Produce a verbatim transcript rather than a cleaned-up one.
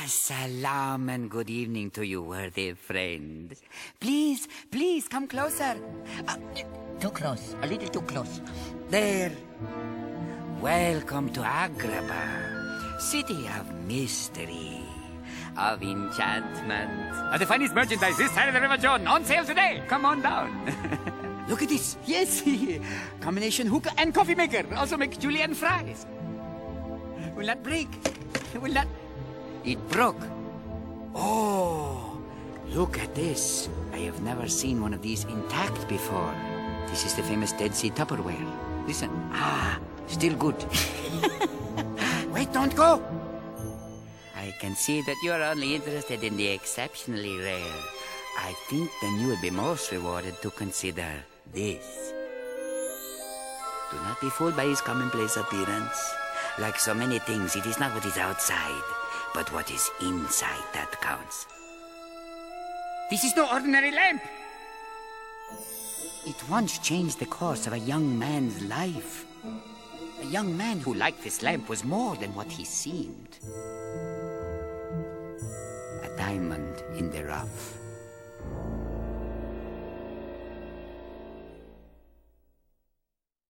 Salam and good evening to you, worthy friend. Please, please, come closer. Uh, Too close, a little too close. there. Welcome to Agrabah, city of mystery, of enchantment. Uh, the finest merchandise this side of the River Jordan, on sale today. Come on down. Look at this. Yes, combination hookah and coffee maker. Also make julienne fries. Will not break. Will not... It broke. Oh, look at this. I have never seen one of these intact before. This is the famous Dead Sea Tupperware. Listen. Ah, still good. Wait, don't go. I can see that you are only interested in the exceptionally rare. I think then you will be most rewarded to consider this. Do not be fooled by his commonplace appearance. Like so many things, it is not what is outside, but what is inside that counts. This is no ordinary lamp. It once changed the course of a young man's life. A young man who liked this lamp was more than what he seemed. A diamond in the rough.